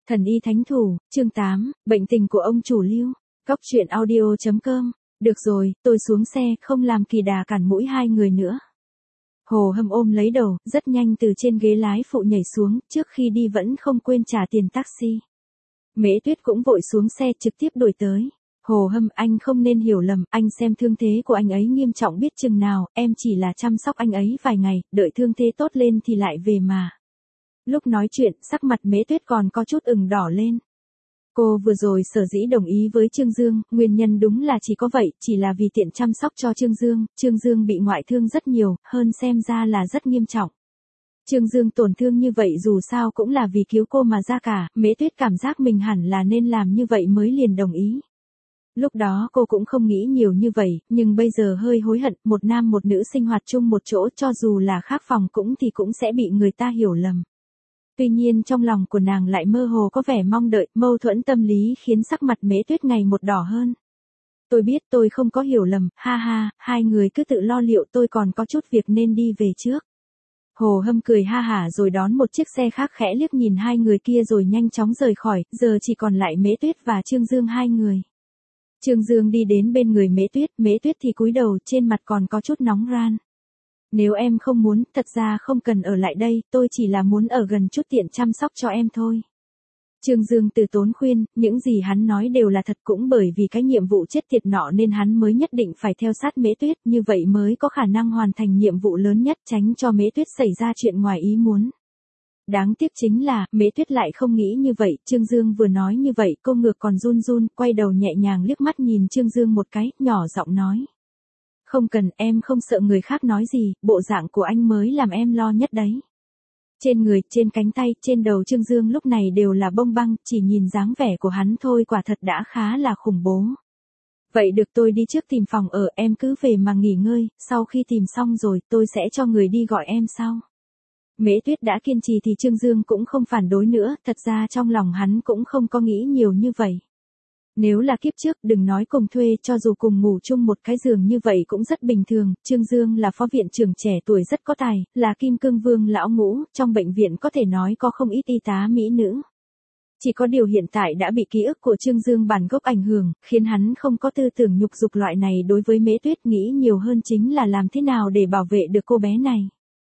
Thần y thánh thủ, chương 8, bệnh tình của ông chủ Lưu. Góc truyện audio.com. Được rồi, tôi xuống xe, không làm kỳ đà cản mũi hai người nữa. Hồ Hâm ôm lấy đầu, rất nhanh từ trên ghế lái phụ nhảy xuống, trước khi đi vẫn không quên trả tiền taxi. Mễ Tuyết cũng vội xuống xe trực tiếp đuổi tới. Hồ Hâm, anh không nên hiểu lầm, anh xem thương thế của anh ấy nghiêm trọng biết chừng nào, em chỉ là chăm sóc anh ấy vài ngày, đợi thương thế tốt lên thì lại về mà. Lúc nói chuyện, sắc mặt Mễ Tuyết còn có chút ửng đỏ lên. Cô vừa rồi sở dĩ đồng ý với Trương Dương, nguyên nhân đúng là chỉ có vậy, chỉ là vì tiện chăm sóc cho Trương Dương bị ngoại thương rất nhiều, hơn xem ra là rất nghiêm trọng. Trương Dương tổn thương như vậy dù sao cũng là vì cứu cô mà ra cả, Mễ Tuyết cảm giác mình hẳn là nên làm như vậy mới liền đồng ý. Lúc đó cô cũng không nghĩ nhiều như vậy, nhưng bây giờ hơi hối hận, một nam một nữ sinh hoạt chung một chỗ cho dù là khác phòng cũng sẽ bị người ta hiểu lầm. Tuy nhiên trong lòng của nàng lại mơ hồ có vẻ mong đợi, mâu thuẫn tâm lý khiến sắc mặt Mễ Tuyết ngày một đỏ hơn. Tôi biết tôi không có hiểu lầm, ha ha, hai người cứ tự lo liệu, tôi còn có chút việc nên đi về trước. Hồ Hâm cười ha hả rồi đón một chiếc xe khác khẽ liếc nhìn hai người kia rồi nhanh chóng rời khỏi, giờ chỉ còn lại Mễ Tuyết và Trương Dương hai người. Trương Dương đi đến bên người Mễ Tuyết thì cúi đầu, trên mặt còn có chút nóng ran. Nếu em không muốn, thật ra không cần ở lại đây, tôi chỉ là muốn ở gần chút tiện chăm sóc cho em thôi. Trương Dương từ tốn khuyên, những gì hắn nói đều là thật, cũng bởi vì cái nhiệm vụ chết tiệt nọ nên hắn mới nhất định phải theo sát Mễ Tuyết, như vậy mới có khả năng hoàn thành nhiệm vụ lớn nhất, tránh cho Mễ Tuyết xảy ra chuyện ngoài ý muốn. Đáng tiếc chính là, Mễ Tuyết lại không nghĩ như vậy, Trương Dương vừa nói như vậy, cô ngược còn run run, quay đầu nhẹ nhàng liếc mắt nhìn Trương Dương một cái, nhỏ giọng nói. Không cần, em không sợ người khác nói gì, bộ dạng của anh mới làm em lo nhất đấy. Trên người, trên cánh tay, trên đầu Trương Dương lúc này đều là bông băng, chỉ nhìn dáng vẻ của hắn thôi quả thật đã khá là khủng bố. Vậy được, tôi đi trước tìm phòng ở, em cứ về mà nghỉ ngơi, sau khi tìm xong rồi, tôi sẽ cho người đi gọi em sau. Mễ Tuyết đã kiên trì thì Trương Dương cũng không phản đối nữa, thật ra trong lòng hắn cũng không có nghĩ nhiều như vậy. Nếu là kiếp trước đừng nói cùng thuê, cho dù cùng ngủ chung một cái giường như vậy cũng rất bình thường, Trương Dương là phó viện trưởng trẻ tuổi rất có tài, là kim cương vương lão ngũ, trong bệnh viện có thể nói có không ít y tá mỹ nữ. Chỉ có điều hiện tại đã bị ký ức của Trương Dương bản gốc ảnh hưởng, khiến hắn không có tư tưởng nhục dục loại này đối với Mễ Tuyết, nghĩ nhiều hơn chính là làm thế nào để bảo vệ được cô bé này.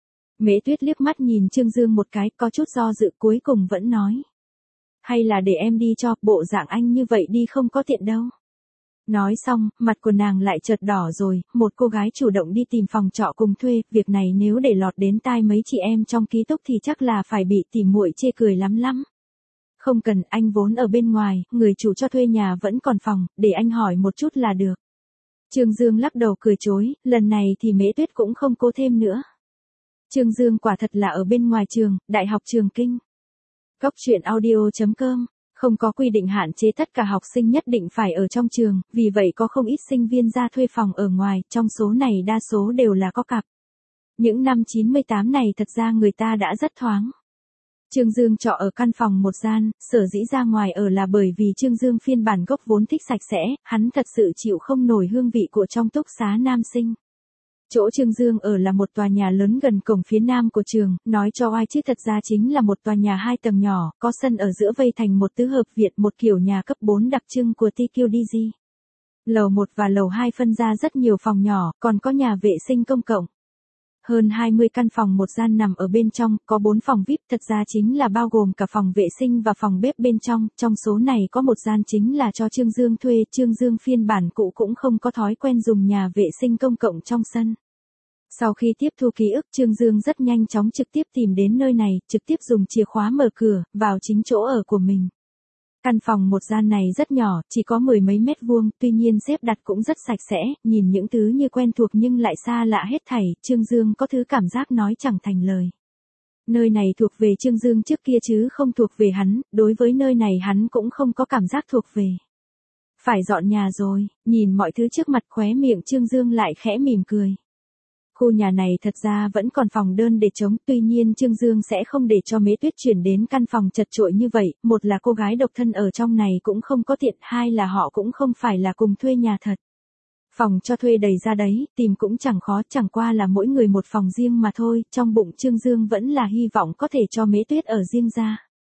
Mễ Tuyết liếc mắt nhìn Trương Dương một cái, có chút do dự cuối cùng vẫn nói. Hay là để em đi cho, bộ dạng anh như vậy đi không có tiện đâu. Nói xong, mặt của nàng lại chợt đỏ rồi, một cô gái chủ động đi tìm phòng trọ cùng thuê, việc này nếu để lọt đến tai mấy chị em trong ký túc thì chắc là phải bị tỉ muội chê cười lắm lắm. Không cần, anh vốn ở bên ngoài, người chủ cho thuê nhà vẫn còn phòng, để anh hỏi một chút là được. Trương Dương lắc đầu cười chối, lần này thì Mễ Tuyết cũng không cố thêm nữa. Trương Dương quả thật là ở bên ngoài trường, Đại học Trường Kinh. Góc truyện audio.com, không có quy định hạn chế tất cả học sinh nhất định phải ở trong trường, vì vậy có không ít sinh viên ra thuê phòng ở ngoài, trong số này đa số đều là có cặp. Những năm 98 này thật ra người ta đã rất thoáng. Trương Dương trọ ở căn phòng một gian, sở dĩ ra ngoài ở là bởi vì Trương Dương phiên bản gốc vốn thích sạch sẽ, hắn thật sự chịu không nổi hương vị của trong túc xá nam sinh. Chỗ Trương Dương ở là một tòa nhà lớn gần cổng phía nam của trường, nói cho ai chứ thật ra chính là một tòa nhà 2 tầng nhỏ, có sân ở giữa vây thành một tứ hợp viện, một kiểu nhà cấp 4 đặc trưng của TQDG. Lầu 1 và lầu 2 phân ra rất nhiều phòng nhỏ, còn có nhà vệ sinh công cộng. Hơn 20 căn phòng một gian nằm ở bên trong, có 4 phòng VIP, thật ra chính là bao gồm cả phòng vệ sinh và phòng bếp bên trong số này có một gian chính là cho Trương Dương thuê, Trương Dương phiên bản cũ cũng không có thói quen dùng nhà vệ sinh công cộng trong sân. Sau khi tiếp thu ký ức, Trương Dương rất nhanh chóng trực tiếp tìm đến nơi này, trực tiếp dùng chìa khóa mở cửa, vào chính chỗ ở của mình. Căn phòng một gian này rất nhỏ, chỉ có 10 mấy mét vuông, tuy nhiên xếp đặt cũng rất sạch sẽ, nhìn những thứ như quen thuộc nhưng lại xa lạ hết thảy, Trương Dương có thứ cảm giác nói chẳng thành lời. Nơi này thuộc về Trương Dương trước kia chứ không thuộc về hắn, đối với nơi này hắn cũng không có cảm giác thuộc về. Phải dọn nhà rồi, nhìn mọi thứ trước mặt khóe miệng Trương Dương lại khẽ mỉm cười. Khu nhà này thật ra vẫn còn phòng đơn để trống, tuy nhiên Trương Dương sẽ không để cho Mễ Tuyết chuyển đến căn phòng chật chội như vậy, một là cô gái độc thân ở trong này cũng không có tiện, hai là họ cũng không phải là cùng thuê nhà thật. Phòng cho thuê đầy ra đấy, tìm cũng chẳng khó, chẳng qua là mỗi người một phòng riêng mà thôi, trong bụng Trương Dương vẫn là hy vọng có thể cho Mễ Tuyết ở riêng ra.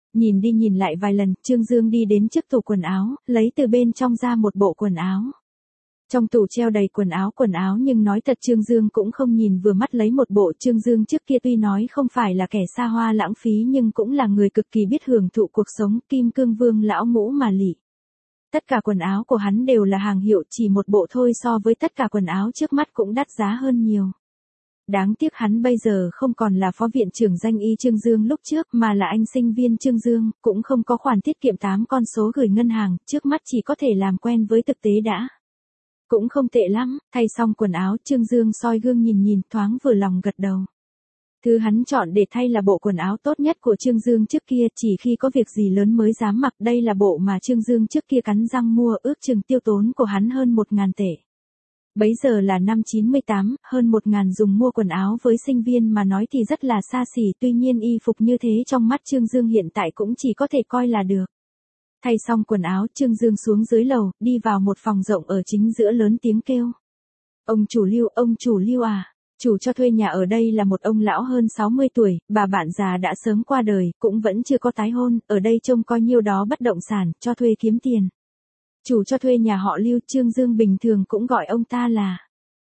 Nhìn đi nhìn lại vài lần, Trương Dương đi đến trước tủ quần áo, lấy từ bên trong ra một bộ quần áo. Trong tủ treo đầy quần áo nhưng nói thật Trương Dương cũng không nhìn vừa mắt lấy một bộ. Trương Dương trước kia tuy nói không phải là kẻ xa hoa lãng phí nhưng cũng là người cực kỳ biết hưởng thụ cuộc sống, kim cương vương lão ngũ mà lị. Tất cả quần áo của hắn đều là hàng hiệu, chỉ một bộ thôi so với tất cả quần áo trước mắt cũng đắt giá hơn nhiều. Đáng tiếc hắn bây giờ không còn là phó viện trưởng danh y Trương Dương lúc trước mà là anh sinh viên Trương Dương, cũng không có khoản tiết kiệm 8 con số gửi ngân hàng, trước mắt chỉ có thể làm quen với thực tế đã. Cũng không tệ lắm, thay xong quần áo Trương Dương soi gương nhìn nhìn thoáng vừa lòng gật đầu. Thứ hắn chọn để thay là bộ quần áo tốt nhất của Trương Dương trước kia, chỉ khi có việc gì lớn mới dám mặc. Đây là bộ mà Trương Dương trước kia cắn răng mua, ước chừng tiêu tốn của hắn hơn 1.000 tệ. Bấy giờ là năm 98, hơn 1.000 dùng mua quần áo với sinh viên mà nói thì rất là xa xỉ, tuy nhiên y phục như thế trong mắt Trương Dương hiện tại cũng chỉ có thể coi là được. Thay xong quần áo Trương Dương xuống dưới lầu, đi vào một phòng rộng ở chính giữa lớn tiếng kêu. Ông chủ Lưu à, chủ cho thuê nhà ở đây là một ông lão hơn 60 tuổi, bà bạn già đã sớm qua đời, cũng vẫn chưa có tái hôn, ở đây trông coi nhiêu đó bất động sản, cho thuê kiếm tiền. Chủ cho thuê nhà họ Lưu, Trương Dương bình thường cũng gọi ông ta là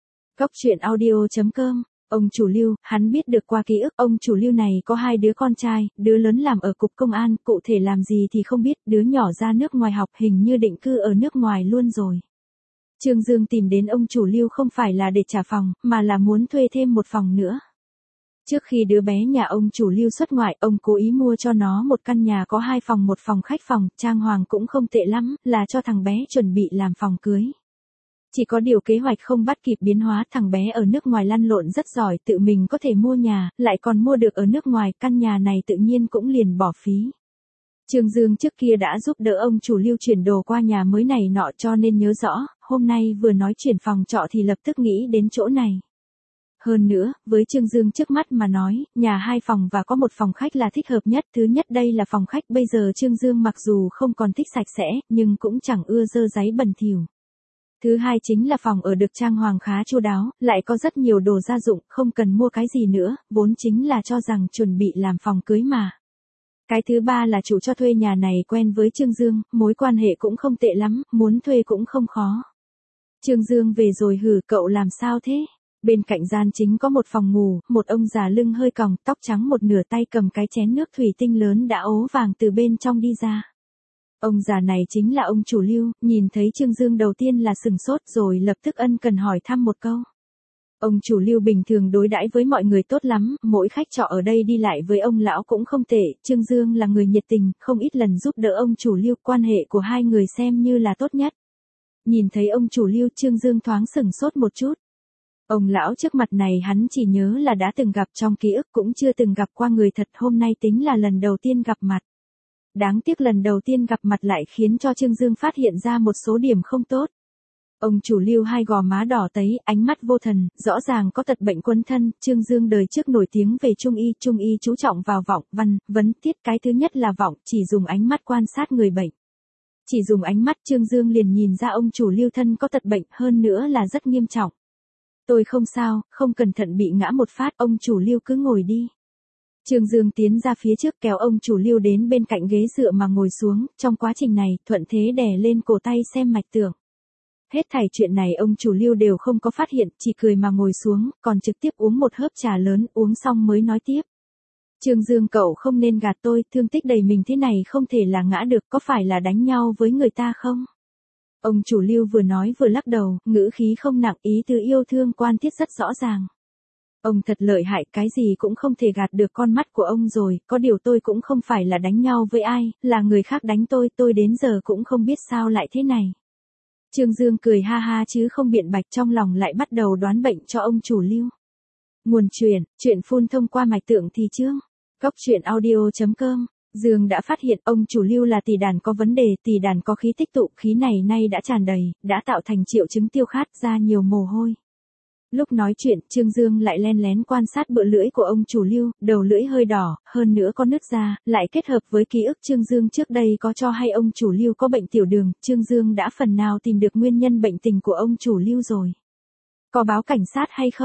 Goctruyện.audio.com. Ông chủ Lưu, hắn biết được qua ký ức, ông chủ Lưu này có 2 đứa con trai, đứa lớn làm ở cục công an, cụ thể làm gì thì không biết, đứa nhỏ ra nước ngoài học, hình như định cư ở nước ngoài luôn rồi. Trương Dương tìm đến ông chủ Lưu không phải là để trả phòng, mà là muốn thuê thêm một phòng nữa. Trước khi đứa bé nhà ông chủ Lưu xuất ngoại, ông cố ý mua cho nó một căn nhà có 2 phòng một phòng khách phòng, trang hoàng cũng không tệ lắm, là cho thằng bé chuẩn bị làm phòng cưới. Chỉ có điều kế hoạch không bắt kịp biến hóa, thằng bé ở nước ngoài lăn lộn rất giỏi, tự mình có thể mua nhà, lại còn mua được ở nước ngoài, căn nhà này tự nhiên cũng liền bỏ phí. Trương Dương trước kia đã giúp đỡ ông chủ Lưu chuyển đồ qua nhà mới này nọ cho nên nhớ rõ, hôm nay vừa nói chuyển phòng trọ thì lập tức nghĩ đến chỗ này. Hơn nữa, với Trương Dương trước mắt mà nói, nhà 2 phòng và có một phòng khách là thích hợp nhất. Thứ nhất đây là phòng khách, bây giờ Trương Dương mặc dù không còn thích sạch sẽ, nhưng cũng chẳng ưa dơ dáy bẩn thỉu. Thứ hai chính là phòng ở được trang hoàng khá chu đáo, lại có rất nhiều đồ gia dụng, không cần mua cái gì nữa, vốn chính là cho rằng chuẩn bị làm phòng cưới mà. Cái thứ ba là chủ cho thuê nhà này quen với Trương Dương, mối quan hệ cũng không tệ lắm, muốn thuê cũng không khó. Trương Dương về rồi hử, cậu làm sao thế? Bên cạnh gian chính có một phòng ngủ, một ông già lưng hơi còng, tóc trắng một nửa, tay cầm cái chén nước thủy tinh lớn đã ố vàng từ bên trong đi ra. Ông già này chính là ông chủ Lưu, nhìn thấy Trương Dương đầu tiên là sừng sốt rồi lập tức ân cần hỏi thăm một câu. Ông chủ Lưu bình thường đối đãi với mọi người tốt lắm, mỗi khách trọ ở đây đi lại với ông lão cũng không tệ, Trương Dương là người nhiệt tình, không ít lần giúp đỡ ông chủ Lưu, quan hệ của hai người xem như là tốt nhất. Nhìn thấy ông chủ Lưu, Trương Dương thoáng sừng sốt một chút. Ông lão trước mặt này hắn chỉ nhớ là đã từng gặp trong ký ức, cũng chưa từng gặp qua người thật, hôm nay tính là lần đầu tiên gặp mặt. Đáng tiếc lần đầu tiên gặp mặt lại khiến cho Trương Dương phát hiện ra một số điểm không tốt. Ông chủ Lưu hai gò má đỏ tấy, ánh mắt vô thần, rõ ràng có tật bệnh quấn thân. Trương Dương đời trước nổi tiếng về trung y chú trọng vào vọng, văn, vấn, tiết. Cái thứ nhất là vọng, chỉ dùng ánh mắt quan sát người bệnh. Chỉ dùng ánh mắt Trương Dương liền nhìn ra ông chủ Lưu thân có tật bệnh, hơn nữa là rất nghiêm trọng. Tôi không sao, không cẩn thận bị ngã một phát, ông chủ Lưu cứ ngồi đi. Trương Dương tiến ra phía trước kéo ông chủ Lưu đến bên cạnh ghế dựa mà ngồi xuống, trong quá trình này, thuận thế đè lên cổ tay xem mạch tượng. Hết thảy chuyện này ông chủ Lưu đều không có phát hiện, chỉ cười mà ngồi xuống, còn trực tiếp uống một hớp trà lớn, uống xong mới nói tiếp. Trương Dương cậu không nên gạt tôi, thương tích đầy mình thế này không thể là ngã được, có phải là đánh nhau với người ta không? Ông chủ Lưu vừa nói vừa lắc đầu, ngữ khí không nặng, ý tứ yêu thương quan thiết rất rõ ràng. Ông thật lợi hại, cái gì cũng không thể gạt được con mắt của ông rồi, có điều tôi cũng không phải là đánh nhau với ai, là người khác đánh tôi đến giờ cũng không biết sao lại thế này. Trương Dương cười ha ha chứ không biện bạch, trong lòng lại bắt đầu đoán bệnh cho ông chủ Lưu. Nguồn chuyện phun thông qua mạch tượng thì chương. Goctruyện.audio.com. Dương đã phát hiện ông chủ Lưu là tỳ đàn có vấn đề, tỳ đàn có khí tích tụ, khí này nay đã tràn đầy, đã tạo thành triệu chứng tiêu khát, ra nhiều mồ hôi. Lúc nói chuyện, Trương Dương lại len lén quan sát bựa lưỡi của ông chủ Lưu, đầu lưỡi hơi đỏ, hơn nữa có nứt ra, lại kết hợp với ký ức Trương Dương trước đây có cho hay ông chủ Lưu có bệnh tiểu đường, Trương Dương đã phần nào tìm được nguyên nhân bệnh tình của ông chủ Lưu rồi. Có báo cảnh sát hay không?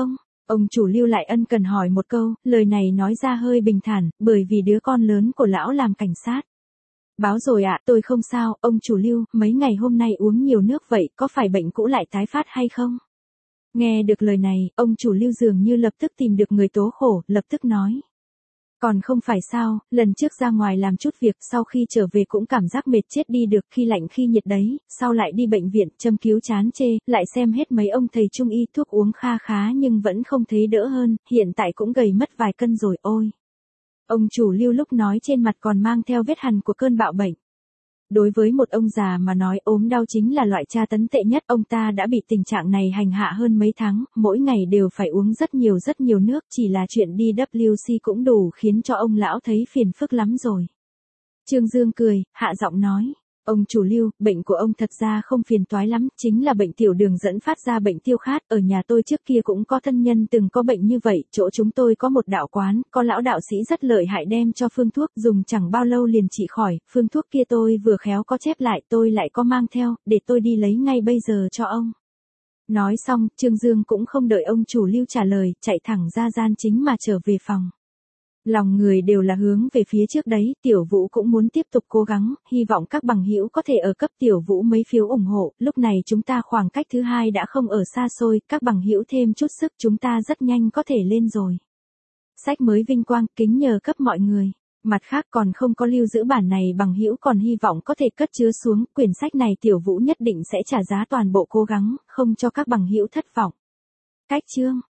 Ông chủ Lưu lại ân cần hỏi một câu, lời này nói ra hơi bình thản, bởi vì đứa con lớn của lão làm cảnh sát. Báo rồi ạ, tôi không sao, ông chủ Lưu, mấy ngày hôm nay uống nhiều nước vậy, có phải bệnh cũ lại tái phát hay không? Nghe được lời này, ông chủ Lưu dường như lập tức tìm được người tố khổ, lập tức nói. Còn không phải sao, lần trước ra ngoài làm chút việc, sau khi trở về cũng cảm giác mệt chết đi được, khi lạnh khi nhiệt đấy, sau lại đi bệnh viện, châm cứu chán chê, lại xem hết mấy ông thầy trung y, thuốc uống kha khá nhưng vẫn không thấy đỡ hơn, hiện tại cũng gầy mất vài cân rồi ôi. Ông chủ Lưu lúc nói trên mặt còn mang theo vết hằn của cơn bạo bệnh. Đối với một ông già mà nói ốm đau chính là loại tra tấn tệ nhất, ông ta đã bị tình trạng này hành hạ hơn mấy tháng, mỗi ngày đều phải uống rất nhiều nước, chỉ là chuyện đi WC cũng đủ khiến cho ông lão thấy phiền phức lắm rồi. Trương Dương cười, hạ giọng nói. Ông chủ Lưu, bệnh của ông thật ra không phiền toái lắm, chính là bệnh tiểu đường dẫn phát ra bệnh tiêu khát, ở nhà tôi trước kia cũng có thân nhân từng có bệnh như vậy, chỗ chúng tôi có một đạo quán, có lão đạo sĩ rất lợi hại đem cho phương thuốc, dùng chẳng bao lâu liền trị khỏi, phương thuốc kia tôi vừa khéo có chép lại, tôi lại có mang theo, để tôi đi lấy ngay bây giờ cho ông. Nói xong, Trương Dương cũng không đợi ông chủ Lưu trả lời, chạy thẳng ra gian chính mà trở về phòng. Lòng người đều là hướng về phía trước đấy, Tiểu Vũ cũng muốn tiếp tục cố gắng, hy vọng các bằng hữu có thể ở cấp Tiểu Vũ mấy phiếu ủng hộ, lúc này chúng ta khoảng cách thứ 2 đã không ở xa xôi, các bằng hữu thêm chút sức chúng ta rất nhanh có thể lên rồi. Sách mới vinh quang, kính nhờ cấp mọi người. Mặt khác còn không có lưu giữ bản này bằng hữu còn hy vọng có thể cất chứa xuống, quyển sách này Tiểu Vũ nhất định sẽ trả giá toàn bộ cố gắng, không cho các bằng hữu thất vọng. Cách chương